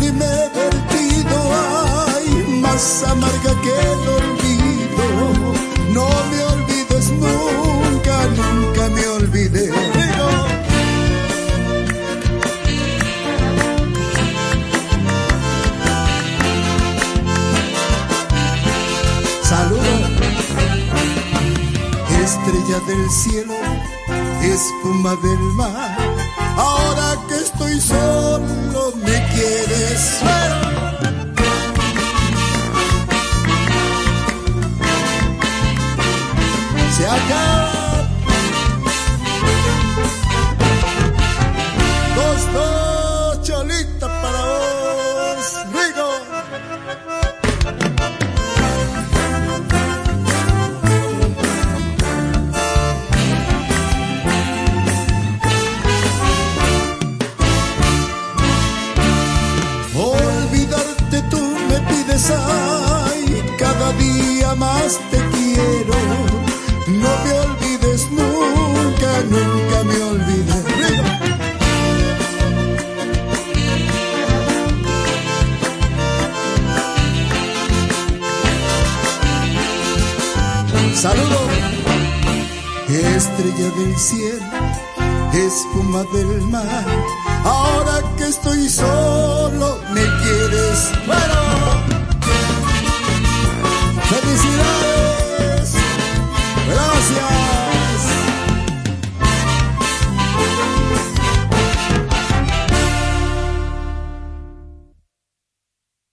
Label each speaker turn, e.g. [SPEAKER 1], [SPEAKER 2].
[SPEAKER 1] y me he vertido, ay, más amarga que el olvido. No me olvides nunca, nunca me olvidé. Saludos, estrella del cielo, espuma del mar. Ahora que estoy solo me quieres ver. Se acaba. Dos, cholita para vos, Rigo. Olvidarte tú me pides, ay, cada día más te quiero. No me olvides nunca, nunca me olvides. Saludos, estrella del cielo, espuma del mar. Ahora que estoy solo, me quieres. Bueno.